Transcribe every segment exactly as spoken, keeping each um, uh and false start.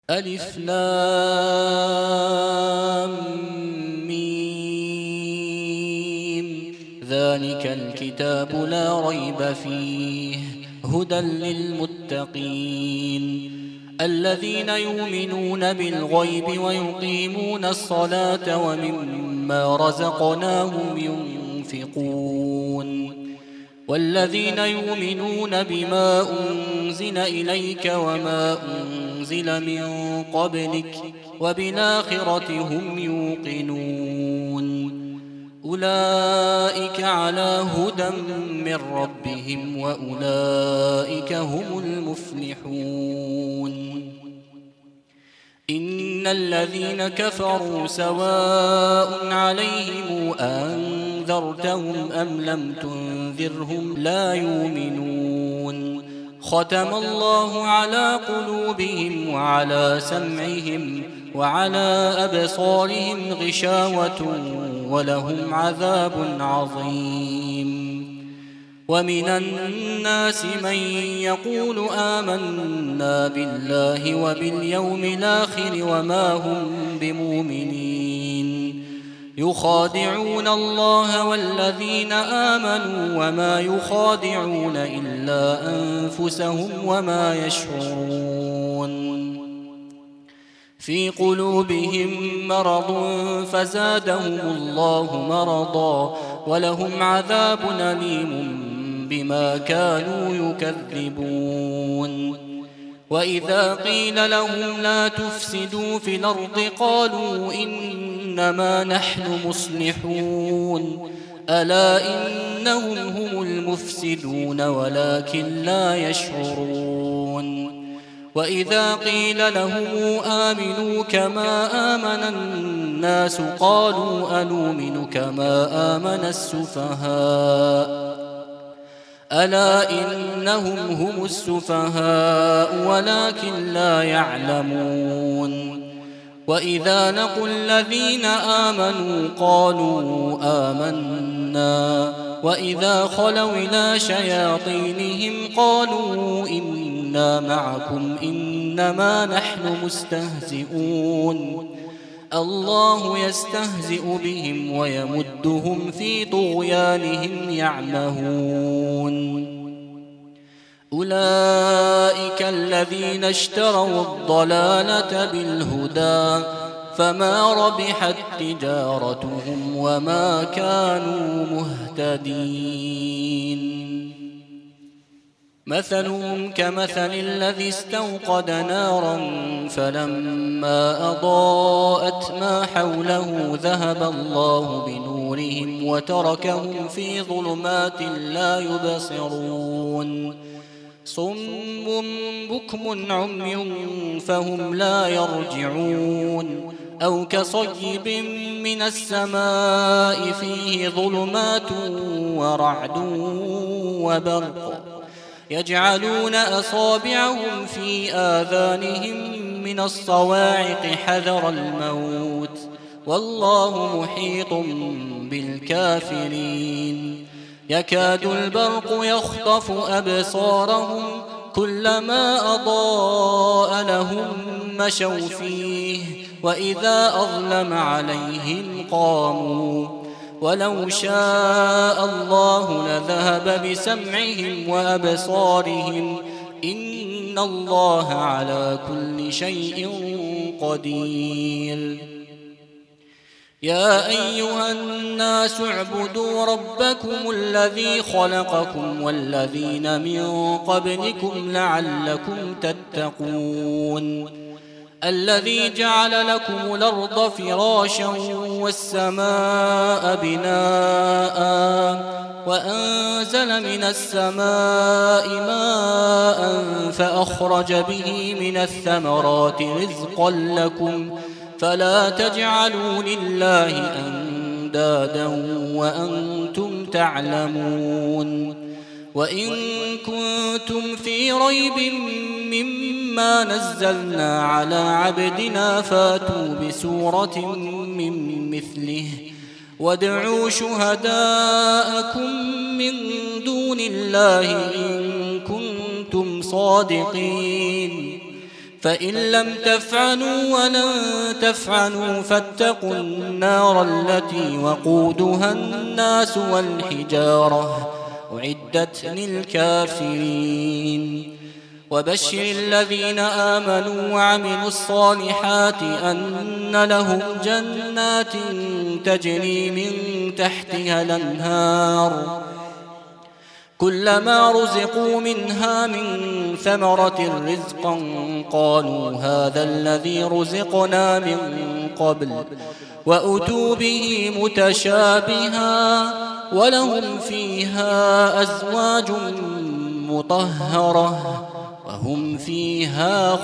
ألف لام ميم ذلك الكتاب لا ريب فيه هدى للمتقين الذين يؤمنون بالغيب ويقيمون الصلاة ومما رزقناهم ينفقون والذين يؤمنون بما أنزل إليك وما أنزل من قبلك وبالآخرة هم يوقنون أولئك على هدى من ربهم وأولئك هم المفلحون إن الذين كفروا سواء عليهم أنذرتهم أم لم تنذرهم لا يؤمنون ختم الله على قلوبهم وعلى سمعهم وعلى أبصارهم غشاوة ولهم عذاب عظيم ومن الناس من يقول آمنا بالله وباليوم الآخر وما هم بمؤمنين يخادعون الله والذين آمنوا وما يخادعون إلا أنفسهم وما يشعرون في قلوبهم مرض فزادهم الله مرضا ولهم عذاب أليم بما كانوا يكذبون وإذا قيل لهم لا تفسدوا في الأرض قالوا إنما نحن مصلحون ألا إنهم هم المفسدون ولكن لا يشعرون وإذا قيل لهم آمنوا كما آمن الناس قالوا أنؤمن كما آمن السفهاء ألا إنهم هم السفهاء ولكن لا يعلمون وإذا لقوا الذين آمنوا قالوا آمنا وإذا خلوا إلى شياطينهم قالوا إنا معكم إنما نحن مستهزئون الله يستهزئ بهم ويمدهم في طغيانهم يعمهون أولئك الذين اشتروا الضلالة بالهدى فما ربحت تجارتهم وما كانوا مهتدين مثلهم كمثل الذي استوقد نارا فلما أضاءت ما حوله ذهب الله بنورهم وتركهم في ظلمات لا يبصرون صم بكم عمي فهم لا يرجعون أو كصيب من السماء فيه ظلمات ورعد وبرق يجعلون أصابعهم في آذانهم من الصواعق حذر الموت والله محيط بالكافرين يكاد البرق يخطف أبصارهم كلما أضاء لهم مشوا فيه وإذا أظلم عليهم قاموا ولو شاء الله لذهب بسمعهم وأبصارهم إن الله على كل شيء قدير يا أيها الناس اعبدوا ربكم الذي خلقكم والذين من قبلكم لعلكم تتقون الذي جعل لكم الأرض فراشا والسماء بناء وأنزل من السماء ماء فأخرج به من الثمرات رزقا لكم فلا تجعلوا لله أندادا وأنتم تعلمون وإن كنتم في ريب مما نزلنا على عبدنا فاتوا بسورة من مثله وادعوا شهداءكم من دون الله إن كنتم صادقين فإن لم تفعلوا ولن تفعلوا فاتقوا النار التي وقودها الناس والحجارة أعدت للكافرين وبشر الذين آمنوا وعملوا الصالحات أن لهم جنات تجري من تحتها الأنهار كلما رزقوا منها من ثمرة رزقا قالوا هذا الذي رزقنا من قبل وأتوا به متشابها ولهم فيها أزواج مطهرة وهم فيها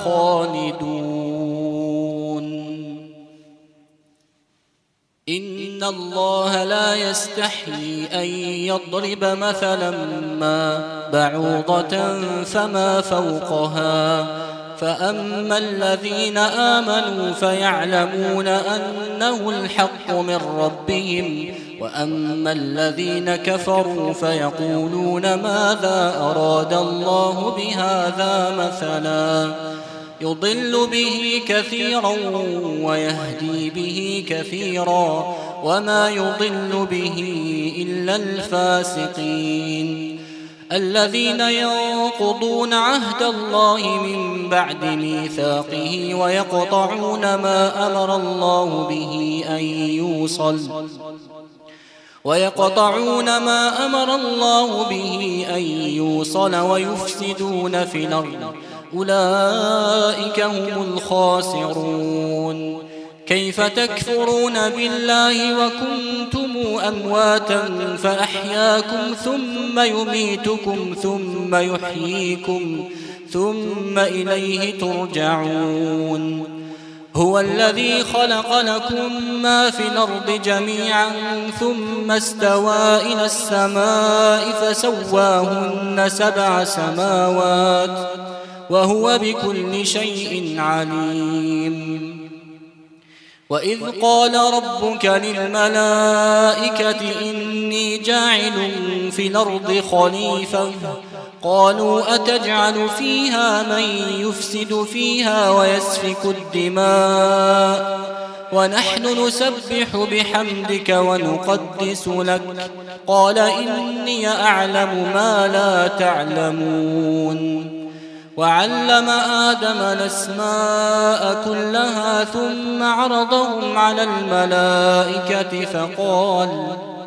خالدون إن الله لا يستحيي أن يضرب مثلا ما بعوضة فما فوقها فأما الذين آمنوا فيعلمون أنه الحق من ربهم وأما الذين كفروا فيقولون ماذا أراد الله بهذا مثلا يضل به كثيرا ويهدي به كثيرا وما يضل به إلا الفاسقين الذين ينقضون عهد الله من بعد ميثاقه ويقطعون ما أمر الله به أن يوصل ويقطعون ما أمر الله به أن يوصل ويفسدون في الأرض أولئك هم الخاسرون كيف تكفرون بالله وكنتم أمواتا فأحياكم ثم يميتكم ثم يحييكم ثم إليه ترجعون هو الذي خلق لكم ما في الأرض جميعا ثم استوى إلى السماء فسواهن سبع سماوات وهو بكل شيء عليم وإذ قال ربك للملائكة إني جاعل في الأرض خليفة قالوا أتجعل فيها من يفسد فيها ويسفك الدماء ونحن نسبح بحمدك ونقدس لك قال إني أعلم ما لا تعلمون وعلم آدم الأسماء كلها ثم عرضهم على الملائكة فقال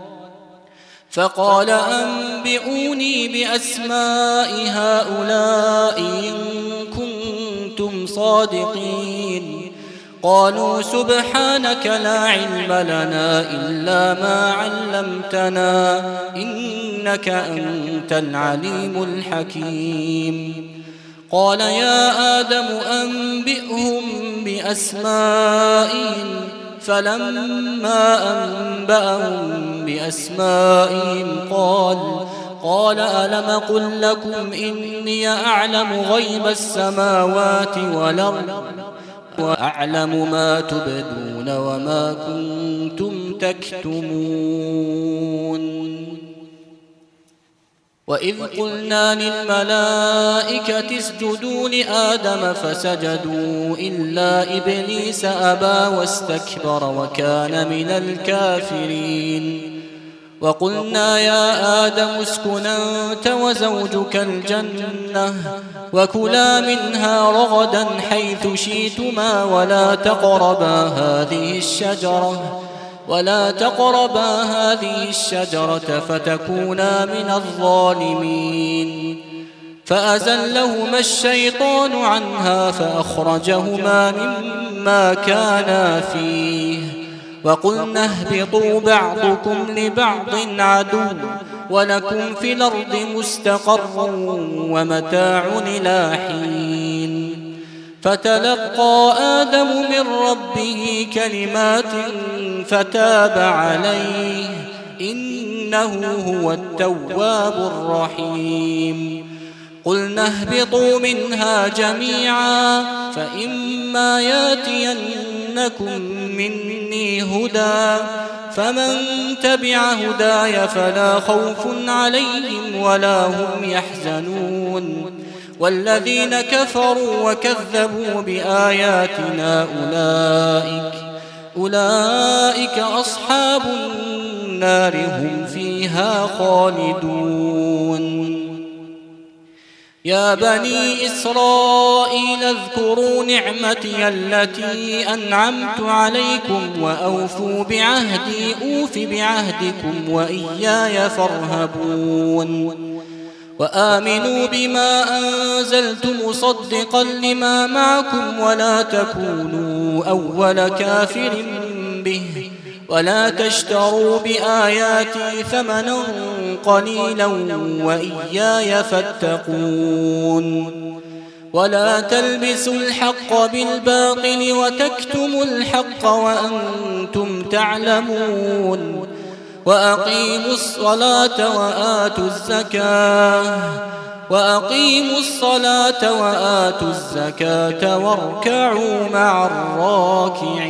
فقال أنبئوني بأسماء هؤلاء إن كنتم صادقين قالوا سبحانك لا علم لنا إلا ما علمتنا إنك أنت العليم الحكيم قال يا آدم أنبئهم بأسمائهم فلما أنبأهم بأسمائهم قال قال ألم قل لكم إني أعلم غيب السماوات والأرض وأعلم ما تبدون وما كنتم تكتمون وإذ قلنا للملائكة اسجدوا لآدم فسجدوا إلا إبليس أبى واستكبر وكان من الكافرين وقلنا يا آدم اسكن أنت وزوجك الجنة وكلا منها رغدا حيث شئتما ولا تقربا هذه الشجرة ولا تقربا هذه الشجرة فتكونا من الظالمين فأزلهما الشيطان عنها فأخرجهما مما كانا فيه وقلنا اهبطوا بعضكم لبعض عدو ولكم في الأرض مستقر ومتاع إلى حين فتلقى آدم من ربه كلمات فتاب عليه إنه هو التواب الرحيم قلنا اهبطوا منها جميعا فإما ياتينكم مني هدى فمن تبع هداي فلا خوف عليهم ولا هم يحزنون والذين كفروا وكذبوا بآياتنا أولئك أولئك أصحاب النار هم فيها خالدون. يا بني إسرائيل اذكروا نعمتي التي أنعمت عليكم وأوفوا بعهدي أوف بعهدكم وإياي فارهبون. وآمنوا بما أنزلت مصدقا لما معكم ولا تكونوا أول كافر به ولا تشتروا بآياتي ثمنا قليلا وإياي فاتقون. ولا تلبسوا الحق بالباطل وتكتموا الحق وأنتم تعلمون. وأقيموا الصلاة وآتوا الزكاة وأقيموا الصلاة وآتوا الزكاة واركعوا مع الراكعين.